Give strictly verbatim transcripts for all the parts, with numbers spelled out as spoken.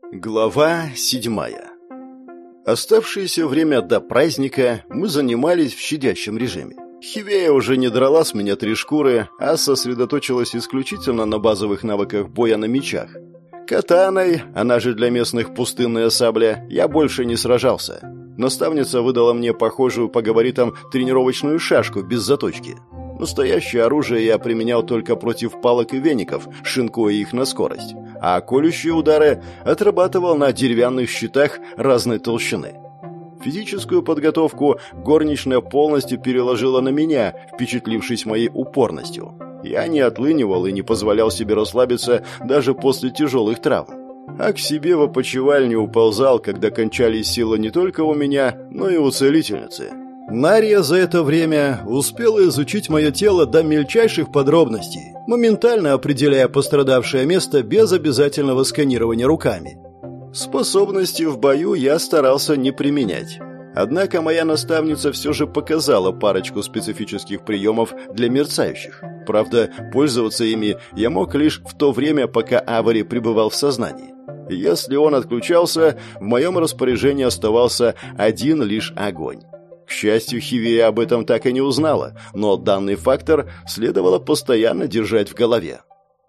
Глава седьмая. Оставшееся время до праздника мы занимались в щадящем режиме. Хивея уже не драла с меня три шкуры, а сосредоточилась исключительно на базовых навыках боя на мечах. Катаной, она же для местных пустынная сабля, я больше не сражался. Наставница выдала мне похожую по габаритам тренировочную шашку без заточки. Настоящее оружие я применял только против палок и веников, шинкуя их на скорость, а колющие удары отрабатывал на деревянных щитах разной толщины. Физическую подготовку горничная полностью переложила на меня, впечатлившись моей упорностью. Я не отлынивал и не позволял себе расслабиться даже после тяжелых травм. А к себе в опочивальню уползал, когда кончались силы не только у меня, но и у целительницы. Нария за это время успела изучить мое тело до мельчайших подробностей, моментально определяя пострадавшее место без обязательного сканирования руками. Способности в бою я старался не применять. Однако моя наставница все же показала парочку специфических приемов для мерцающих. Правда, пользоваться ими я мог лишь в то время, пока Авари пребывал в сознании. Если он отключался, в моем распоряжении оставался один лишь огонь. К счастью, Хивея об этом так и не узнала, но данный фактор следовало постоянно держать в голове.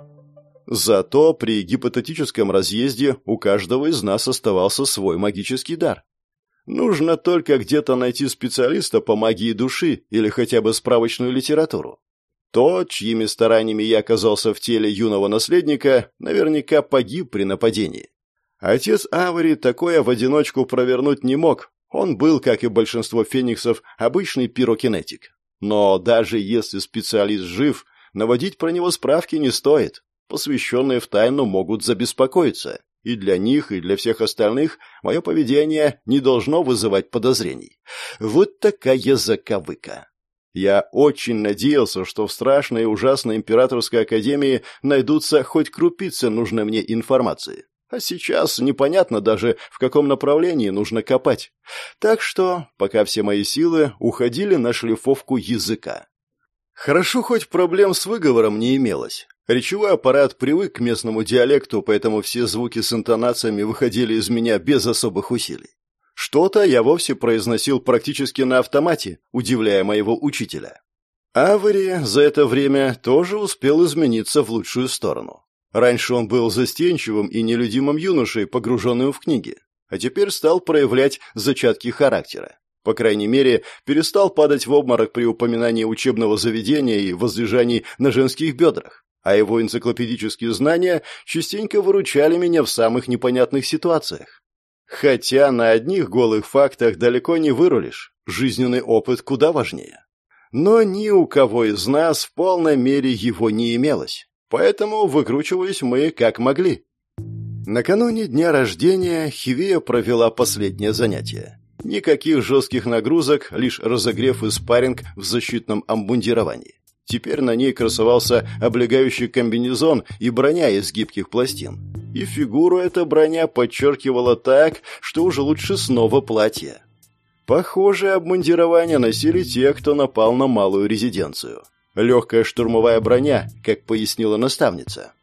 Зато при гипотетическом разъезде у каждого из нас оставался свой магический дар. Нужно только где-то найти специалиста по магии души или хотя бы справочную литературу. Тот, чьими стараниями я оказался в теле юного наследника, наверняка погиб при нападении. Отец Авари такое в одиночку провернуть не мог. Он был, как и большинство фениксов, обычный пирокинетик. Но даже если специалист жив, наводить про него справки не стоит. Посвященные в тайну могут забеспокоиться. И для них, и для всех остальных мое поведение не должно вызывать подозрений. Вот такая заковыка. Я очень надеялся, что в страшной и ужасной императорской академии найдутся хоть крупицы нужной мне информации. А сейчас непонятно даже, в каком направлении нужно копать. Так что пока все мои силы уходили на шлифовку языка. Хорошо, хоть проблем с выговором не имелось. Речевой аппарат привык к местному диалекту, поэтому все звуки с интонациями выходили из меня без особых усилий. Что-то я вовсе произносил практически на автомате, удивляя моего учителя. Авари за это время тоже успел измениться в лучшую сторону. Раньше он был застенчивым и нелюдимым юношей, погруженным в книги, а теперь стал проявлять зачатки характера. По крайней мере, перестал падать в обморок при упоминании учебного заведения и возлежаний на женских бедрах, а его энциклопедические знания частенько выручали меня в самых непонятных ситуациях. Хотя на одних голых фактах далеко не вырулишь, жизненный опыт куда важнее. Но ни у кого из нас в полной мере его не имелось. Поэтому выкручивались мы как могли. Накануне дня рождения Хивея провела последнее занятие. Никаких жестких нагрузок, лишь разогрев и спарринг в защитном обмундировании. Теперь на ней красовался облегающий комбинезон и броня из гибких пластин. И фигуру эта броня подчеркивала так, что уже лучше снова платье. Похожее обмундирование носили те, кто напал на малую резиденцию. Легкая штурмовая броня, как пояснила наставница.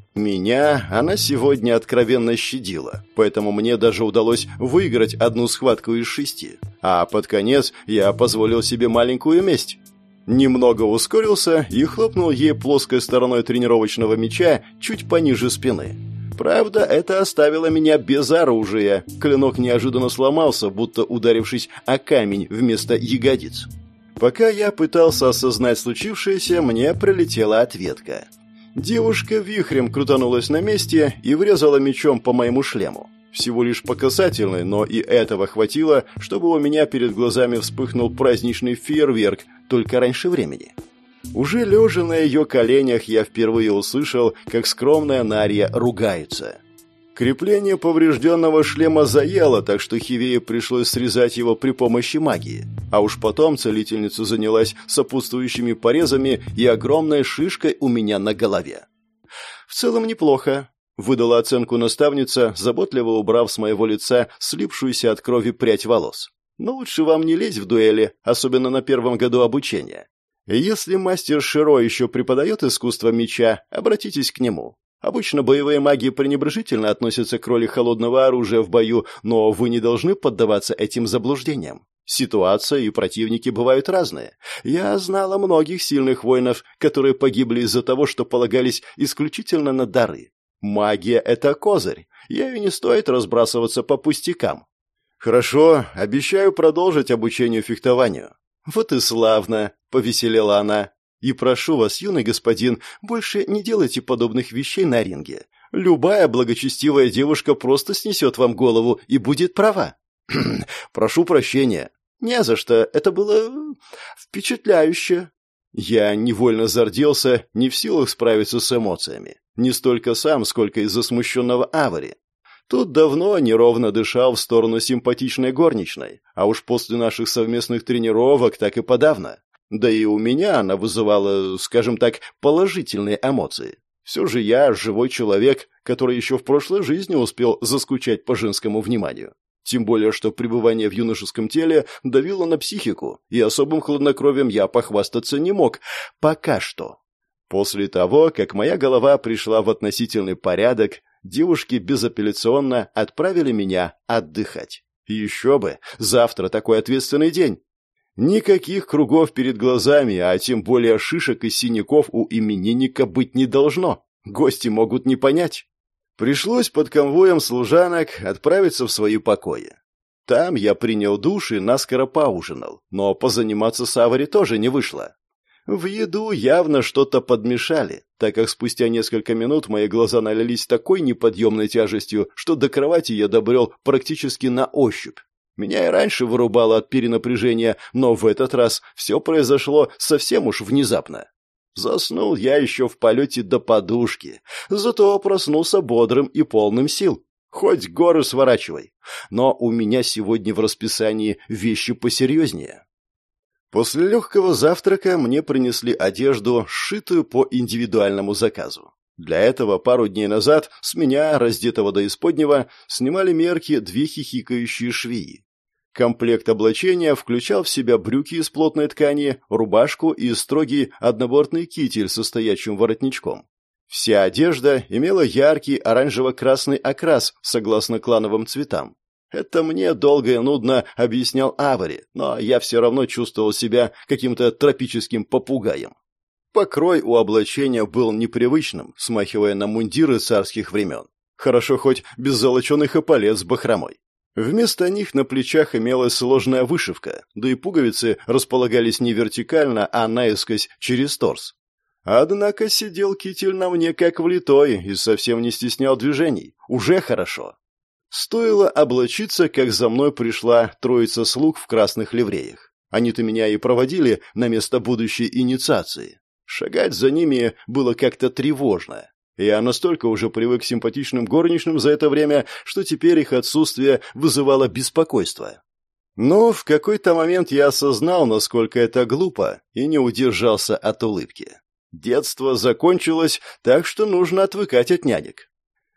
Меня она сегодня откровенно щадила, поэтому мне даже удалось выиграть одну схватку из шести, а под конец я позволил себе маленькую месть. Немного ускорился и хлопнул ей плоской стороной тренировочного меча чуть пониже спины. Правда, это оставило меня без оружия. Клинок неожиданно сломался, будто ударившись о камень вместо ягодиц. Пока я пытался осознать случившееся, мне прилетела ответка. Девушка вихрем крутанулась на месте и врезала мечом по моему шлему. Всего лишь по касательной, но и этого хватило, чтобы у меня перед глазами вспыхнул праздничный фейерверк, только раньше времени. Уже лежа на ее коленях, я впервые услышал, как скромная Нария ругается. Крепление поврежденного шлема заело, так что Хивее пришлось срезать его при помощи магии. А уж потом целительница занялась сопутствующими порезами и огромной шишкой у меня на голове. «В целом неплохо», — выдала оценку наставница, заботливо убрав с моего лица слипшуюся от крови прядь волос. «Но лучше вам не лезть в дуэли, особенно на первом году обучения. Если мастер Широ еще преподает искусство меча, обратитесь к нему. Обычно боевые маги пренебрежительно относятся к роли холодного оружия в бою, но вы не должны поддаваться этим заблуждениям. Ситуация и противники бывают разные. Я знала многих сильных воинов, которые погибли из-за того, что полагались исключительно на дары. Магия — это козырь, ею не стоит разбрасываться по пустякам. «Хорошо, обещаю продолжить обучение фехтованию». «Вот и славно», — повеселела она. «И прошу вас, юный господин, больше не делайте подобных вещей на ринге. Любая благочестивая девушка просто снесет вам голову и будет права». «Прошу прощения». «Не за что, это было впечатляюще». Я невольно зарделся, не в силах справиться с эмоциями. Не столько сам, сколько из-за смущенного Авари. Тут давно неровно дышал в сторону симпатичной горничной, а уж после наших совместных тренировок так и подавно. Да и у меня она вызывала, скажем так, положительные эмоции. Все же я живой человек, который еще в прошлой жизни успел заскучать по женскому вниманию. Тем более, что пребывание в юношеском теле давило на психику, и особым хладнокровием я похвастаться не мог. Пока что. После того, как моя голова пришла в относительный порядок, девушки безапелляционно отправили меня отдыхать. Еще бы, завтра такой ответственный день. Никаких кругов перед глазами, а тем более шишек и синяков у именинника быть не должно. Гости могут не понять. Пришлось под конвоем служанок отправиться в свои покои. Там я принял душ и наскоро поужинал, но позаниматься с Авари тоже не вышло. В еду явно что-то подмешали, так как спустя несколько минут мои глаза налились такой неподъемной тяжестью, что до кровати я добрел практически на ощупь. Меня и раньше вырубало от перенапряжения, но в этот раз все произошло совсем уж внезапно. Заснул я еще в полете до подушки, зато проснулся бодрым и полным сил. Хоть горы сворачивай. Но у меня сегодня в расписании вещи посерьезнее. После легкого завтрака мне принесли одежду, сшитую по индивидуальному заказу. Для этого пару дней назад с меня, раздетого до исподнего, снимали мерки две хихикающие швеи. Комплект облачения включал в себя брюки из плотной ткани, рубашку и строгий однобортный китель со стоячим воротничком. Вся одежда имела яркий оранжево-красный окрас согласно клановым цветам. Это мне долго и нудно объяснял Авари, но я все равно чувствовал себя каким-то тропическим попугаем. Покрой у облачения был непривычным, смахивая на мундиры царских времен. Хорошо хоть без золоченых эполет с бахромой. Вместо них на плечах имелась сложная вышивка, да и пуговицы располагались не вертикально, а наискось через торс. Однако сидел китель на мне как влитой и совсем не стеснял движений. Уже хорошо. Стоило облачиться, как за мной пришла троица слуг в красных ливреях. Они-то меня и проводили на место будущей инициации. Шагать за ними было как-то тревожно. Я настолько уже привык к симпатичным горничным за это время, что теперь их отсутствие вызывало беспокойство. Но в какой-то момент я осознал, насколько это глупо, и не удержался от улыбки. Детство закончилось, так что нужно отвыкать от нянек.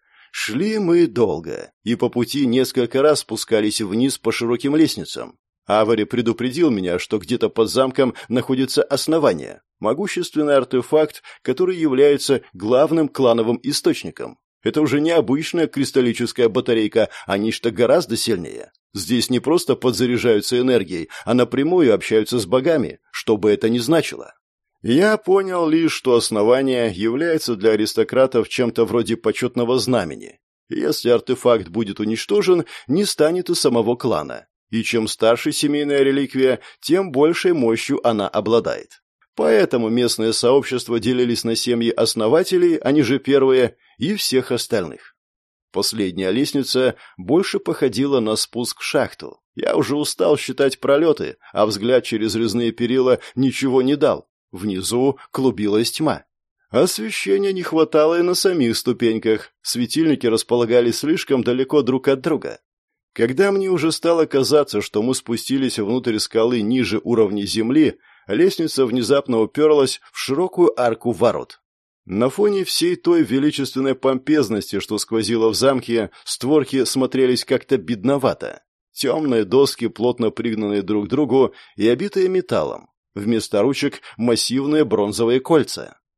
Шли мы долго, и по пути несколько раз спускались вниз по широким лестницам. Авари предупредил меня, что где-то под замком находится основание, могущественный артефакт, который является главным клановым источником. Это уже не обычная кристаллическая батарейка, а нечто гораздо сильнее. Здесь не просто подзаряжаются энергией, а напрямую общаются с богами, что бы это ни значило. Я понял лишь, что основание является для аристократов чем-то вроде почетного знамени. Если артефакт будет уничтожен, не станет и самого клана. И чем старше семейная реликвия, тем большей мощью она обладает. Поэтому местные сообщества делились на семьи основателей, они же первые, и всех остальных. Последняя лестница больше походила на спуск в шахту. Я уже устал считать пролеты, а взгляд через резные перила ничего не дал. Внизу клубилась тьма. Освещения не хватало и на самих ступеньках, светильники располагались слишком далеко друг от друга. Когда мне уже стало казаться, что мы спустились внутрь скалы ниже уровня земли, лестница внезапно уперлась в широкую арку ворот. На фоне всей той величественной помпезности, что сквозило в замке, створки смотрелись как-то бедновато. Темные доски, плотно пригнанные друг к другу и обитые металлом. Вместо ручек массивные бронзовые кольца.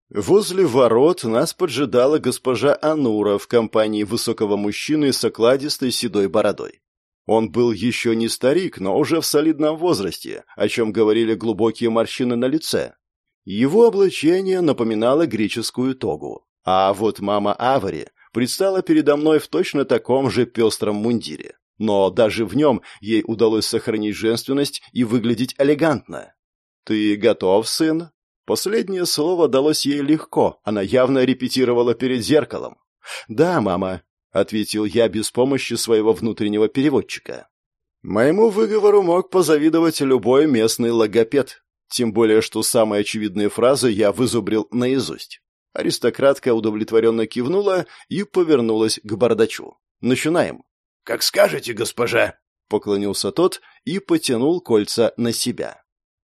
Возле ворот нас поджидала госпожа Анура в компании высокого мужчины с окладистой седой бородой. Он был еще не старик, но уже в солидном возрасте, о чем говорили глубокие морщины на лице. Его облачение напоминало греческую тогу, а вот мама Авари предстала передо мной в точно таком же пестром мундире. Но даже в нем ей удалось сохранить женственность и выглядеть элегантно. «Ты готов, сын?» Последнее слово далось ей легко, она явно репетировала перед зеркалом. «Да, мама», — ответил я без помощи своего внутреннего переводчика. Моему выговору мог позавидовать любой местный логопед, тем более что самые очевидные фразы я вызубрил наизусть. Аристократка удовлетворенно кивнула и повернулась к бардачу. «Начинаем». «Как скажете, госпожа», — поклонился тот и потянул кольца на себя.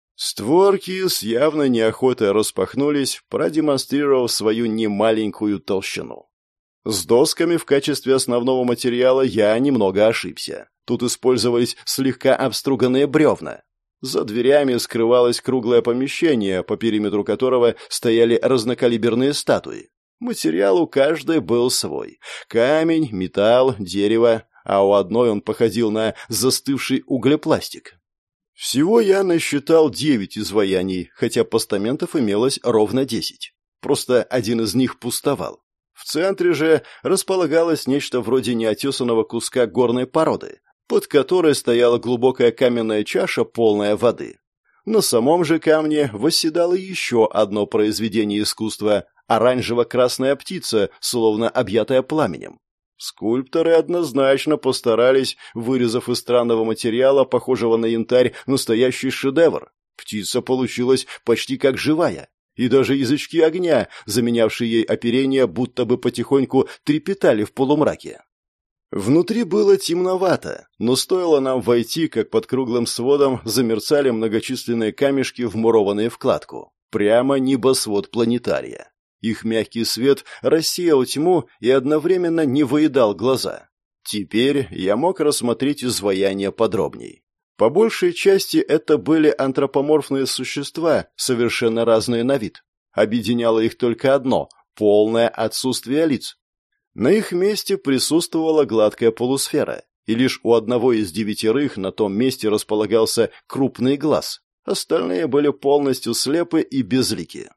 Створки с явной неохотой распахнулись, продемонстрировав свою немаленькую толщину. С досками в качестве основного материала я немного ошибся. Тут использовались слегка обструганные бревна. За дверями скрывалось круглое помещение, по периметру которого стояли разнокалиберные статуи. Материал у каждой был свой. Камень, металл, дерево, а у одной он походил на застывший углепластик. Всего я насчитал девять изваяний, хотя постаментов имелось ровно десять. Просто один из них пустовал. В центре же располагалось нечто вроде неотесанного куска горной породы, под которой стояла глубокая каменная чаша, полная воды. На самом же камне восседало еще одно произведение искусства – оранжево-красная птица, словно объятая пламенем. Скульпторы однозначно постарались, вырезав из странного материала, похожего на янтарь, настоящий шедевр. Птица получилась почти как живая, и даже язычки огня, заменявшие ей оперение, будто бы потихоньку трепетали в полумраке. Внутри было темновато, но стоило нам войти, как под круглым сводом замерцали многочисленные камешки, вмурованные в кладку. Прямо небосвод планетария. Их мягкий свет рассеял тьму и одновременно не выедал глаза. Теперь я мог рассмотреть изваяния подробней. По большей части это были антропоморфные существа, совершенно разные на вид. Объединяло их только одно – полное отсутствие лиц. На их месте присутствовала гладкая полусфера, и лишь у одного из девятерых на том месте располагался крупный глаз. Остальные были полностью слепы и безлики.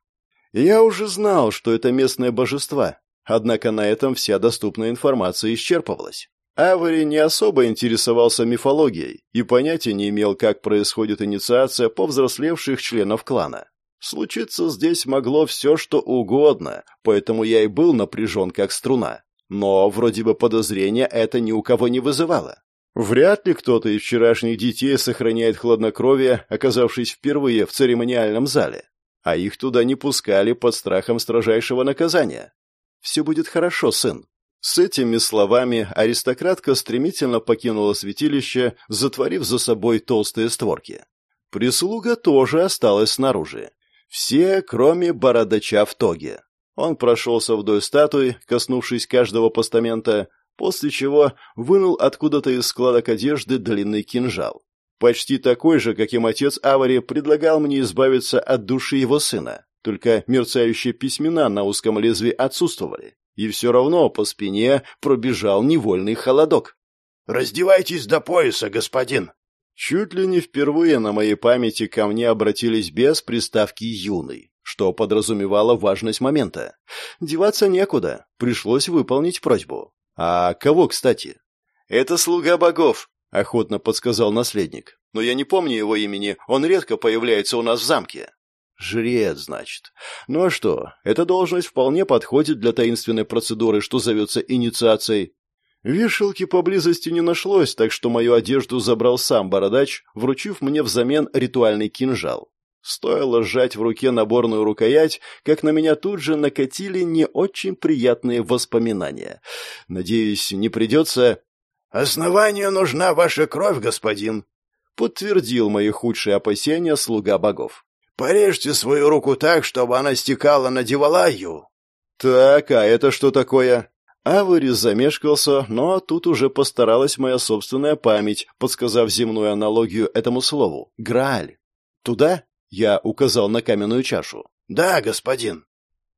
Я уже знал, что это местные божества, однако на этом вся доступная информация исчерпывалась. Авари не особо интересовался мифологией и понятия не имел, как происходит инициация повзрослевших членов клана. Случиться здесь могло все, что угодно, поэтому я и был напряжен, как струна. Но вроде бы подозрения это ни у кого не вызывало. Вряд ли кто-то из вчерашних детей сохраняет хладнокровие, оказавшись впервые в церемониальном зале. А их туда не пускали под страхом строжайшего наказания. «Все будет хорошо, сын». С этими словами аристократка стремительно покинула святилище, затворив за собой толстые створки. Прислуга тоже осталась снаружи. Все, кроме бородача в тоге. Он прошелся вдоль статуи, коснувшись каждого постамента, после чего вынул откуда-то из складок одежды длинный кинжал. Почти такой же, каким отец Авари предлагал мне избавиться от души его сына, только мерцающие письмена на узком лезвии отсутствовали, и все равно по спине пробежал невольный холодок. «Раздевайтесь до пояса, господин!» Чуть ли не впервые на моей памяти ко мне обратились без приставки «юный», что подразумевало важность момента. Деваться некуда, пришлось выполнить просьбу. А кого, кстати? «Это слуга богов», — охотно подсказал наследник. «Но я не помню его имени, он редко появляется у нас в замке». «Жрец, значит. Ну а что, эта должность вполне подходит для таинственной процедуры, что зовется инициацией». Вешалки поблизости не нашлось, так что мою одежду забрал сам бородач, вручив мне взамен ритуальный кинжал. Стоило сжать в руке наборную рукоять, как на меня тут же накатили не очень приятные воспоминания. Надеюсь, не придется... «Основанию нужна ваша кровь, господин», — подтвердил мои худшие опасения слуга богов. «Порежьте свою руку так, чтобы она стекала на Девалаю». «Так, а это что такое?» Авари замешкался, но тут уже постаралась моя собственная память, подсказав земную аналогию этому слову. «Грааль». «Туда?» — я указал на каменную чашу. «Да, господин».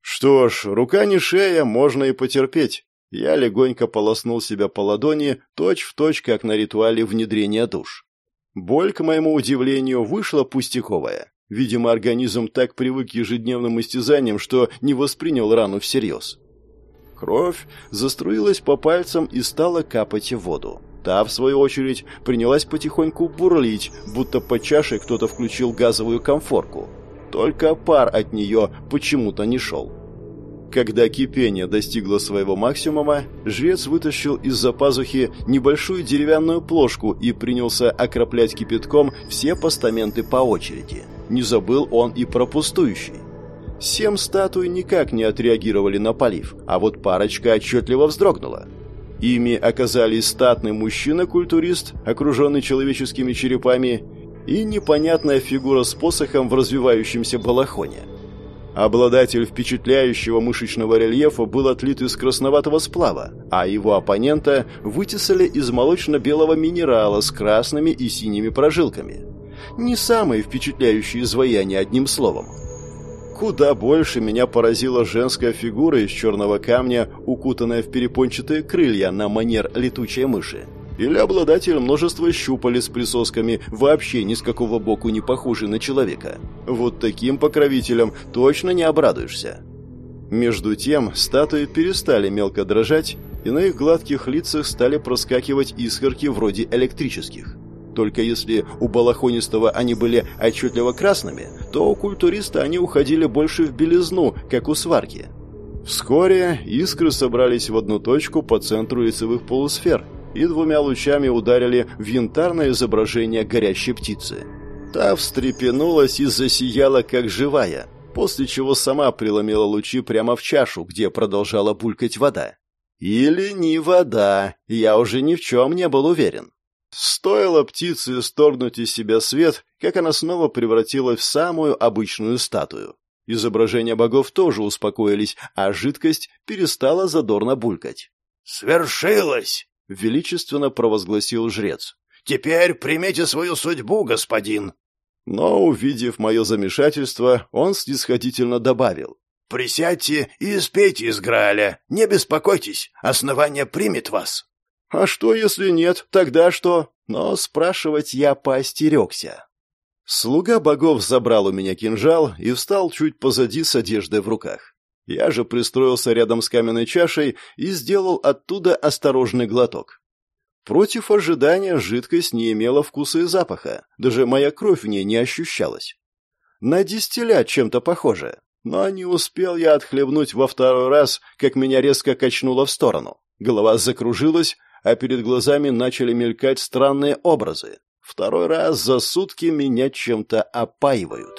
Что ж, рука не шея, можно и потерпеть. Я легонько полоснул себя по ладони, точь-в-точь, как на ритуале внедрения душ. Боль, к моему удивлению, вышла пустяковая. Видимо, организм так привык к ежедневным истязаниям, что не воспринял рану всерьез. Кровь заструилась по пальцам и стала капать в воду. Та, в свою очередь, принялась потихоньку бурлить, будто под чашей кто-то включил газовую конфорку. Только пар от нее почему-то не шел. Когда кипение достигло своего максимума, жрец вытащил из-за пазухи небольшую деревянную плошку и принялся окроплять кипятком все постаменты по очереди. Не забыл он и про пустующий. Семь статуй никак не отреагировали на полив, а вот парочка отчетливо вздрогнула. Ими оказались статный мужчина-культурист, окруженный человеческими черепами, и непонятная фигура с посохом в развивающемся балахоне. Обладатель впечатляющего мышечного рельефа был отлит из красноватого сплава, а его оппонента вытесали из молочно-белого минерала с красными и синими прожилками. Не самые впечатляющие изваяния, одним словом. Куда больше меня поразила женская фигура из черного камня, укутанная в перепончатые крылья на манер летучей мыши. Или обладатель множества щупалец с присосками, вообще ни с какого боку не похожий на человека. Вот таким покровителям точно не обрадуешься. Между тем статуи перестали мелко дрожать, и на их гладких лицах стали проскакивать искорки вроде электрических. Только если у балахонистого они были отчетливо красными, то у культуриста они уходили больше в белизну, как у сварки. Вскоре искры собрались в одну точку по центру лицевых полусфер и двумя лучами ударили в янтарное изображение горящей птицы. Та встрепенулась и засияла, как живая, после чего сама преломила лучи прямо в чашу, где продолжала булькать вода. Или не вода, я уже ни в чем не был уверен. Стоило птице сторгнуть из себя свет, как она снова превратилась в самую обычную статую. Изображения богов тоже успокоились, а жидкость перестала задорно булькать. «Свершилось!» — величественно провозгласил жрец. «Теперь примите свою судьбу, господин!» Но, увидев мое замешательство, он снисходительно добавил. «Присядьте и испейте из Грааля. Не беспокойтесь, основание примет вас». «А что, если нет? Тогда что?» Но спрашивать я поостерегся. Слуга богов забрал у меня кинжал и встал чуть позади с одеждой в руках. Я же пристроился рядом с каменной чашей и сделал оттуда осторожный глоток. Против ожидания жидкость не имела вкуса и запаха, даже моя кровь в ней не ощущалась. На дистиллят чем-то похоже, но не успел я отхлебнуть во второй раз, как меня резко качнуло в сторону. Голова закружилась, а перед глазами начали мелькать странные образы. Второй раз за сутки меня чем-то опаивают.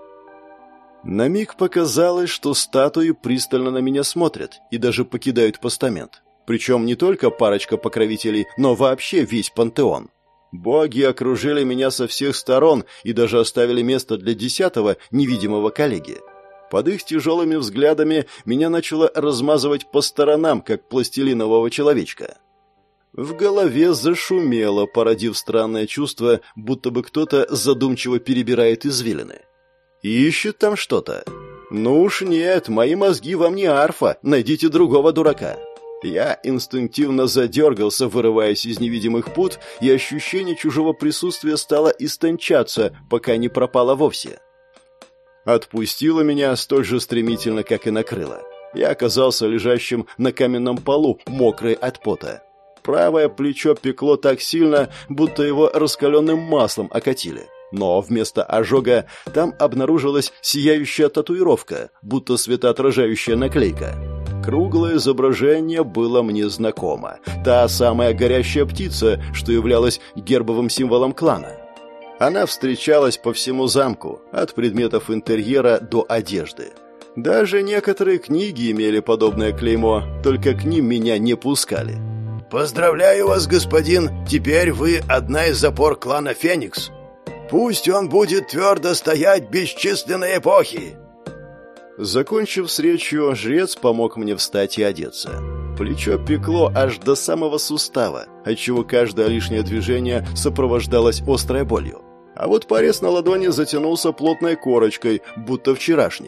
На миг показалось, что статуи пристально на меня смотрят и даже покидают постамент. Причем не только парочка покровителей, но вообще весь пантеон. Боги окружили меня со всех сторон и даже оставили место для десятого невидимого коллеги. Под их тяжелыми взглядами меня начало размазывать по сторонам, как пластилинового человечка. В голове зашумело, породив странное чувство, будто бы кто-то задумчиво перебирает извилины. Ищет там что-то. Ну уж нет, мои мозги вам не арфа, найдите другого дурака. Я инстинктивно задергался, вырываясь из невидимых пут, и ощущение чужого присутствия стало истончаться, пока не пропало вовсе. Отпустило меня столь же стремительно, как и накрыло. Я оказался лежащим на каменном полу, мокрый от пота. Правое плечо пекло так сильно, будто его раскаленным маслом окатили. Но вместо ожога там обнаружилась сияющая татуировка, будто светоотражающая наклейка. Круглое изображение было мне знакомо. Та самая горящая птица, что являлась гербовым символом клана. Она встречалась по всему замку, от предметов интерьера до одежды. Даже некоторые книги имели подобное клеймо, только к ним меня не пускали. «Поздравляю вас, господин! Теперь вы одна из опор клана Феникс. Пусть он будет твердо стоять бесчисленные эпохи!» Закончив с речью, жрец помог мне встать и одеться. Плечо пекло аж до самого сустава, отчего каждое лишнее движение сопровождалось острой болью. А вот порез на ладони затянулся плотной корочкой, будто вчерашний.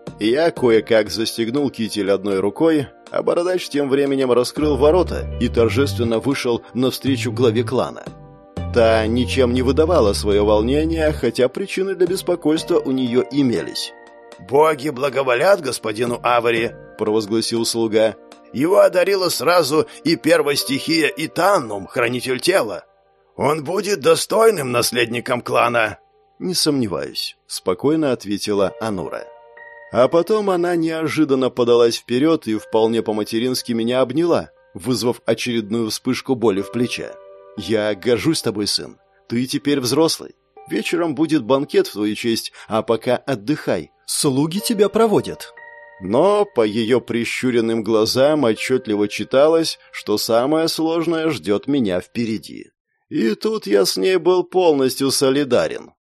Я кое-как застегнул китель одной рукой, а бородач тем временем раскрыл ворота и торжественно вышел навстречу главе клана. Та ничем не выдавала свое волнение, хотя причины для беспокойства у нее имелись. «Боги благоволят господину Авари», — провозгласил слуга. «Его одарила сразу и первая стихия, и Таннум, хранитель тела. Он будет достойным наследником клана». «Не сомневаюсь», — спокойно ответила Анура. А потом она неожиданно подалась вперед и вполне по-матерински меня обняла, вызвав очередную вспышку боли в плече. «Я горжусь тобой, сын. Ты теперь взрослый. Вечером будет банкет в твою честь, а пока отдыхай. Слуги тебя проводят». Но по ее прищуренным глазам отчетливо читалось, что самое сложное ждет меня впереди. И тут я с ней был полностью солидарен.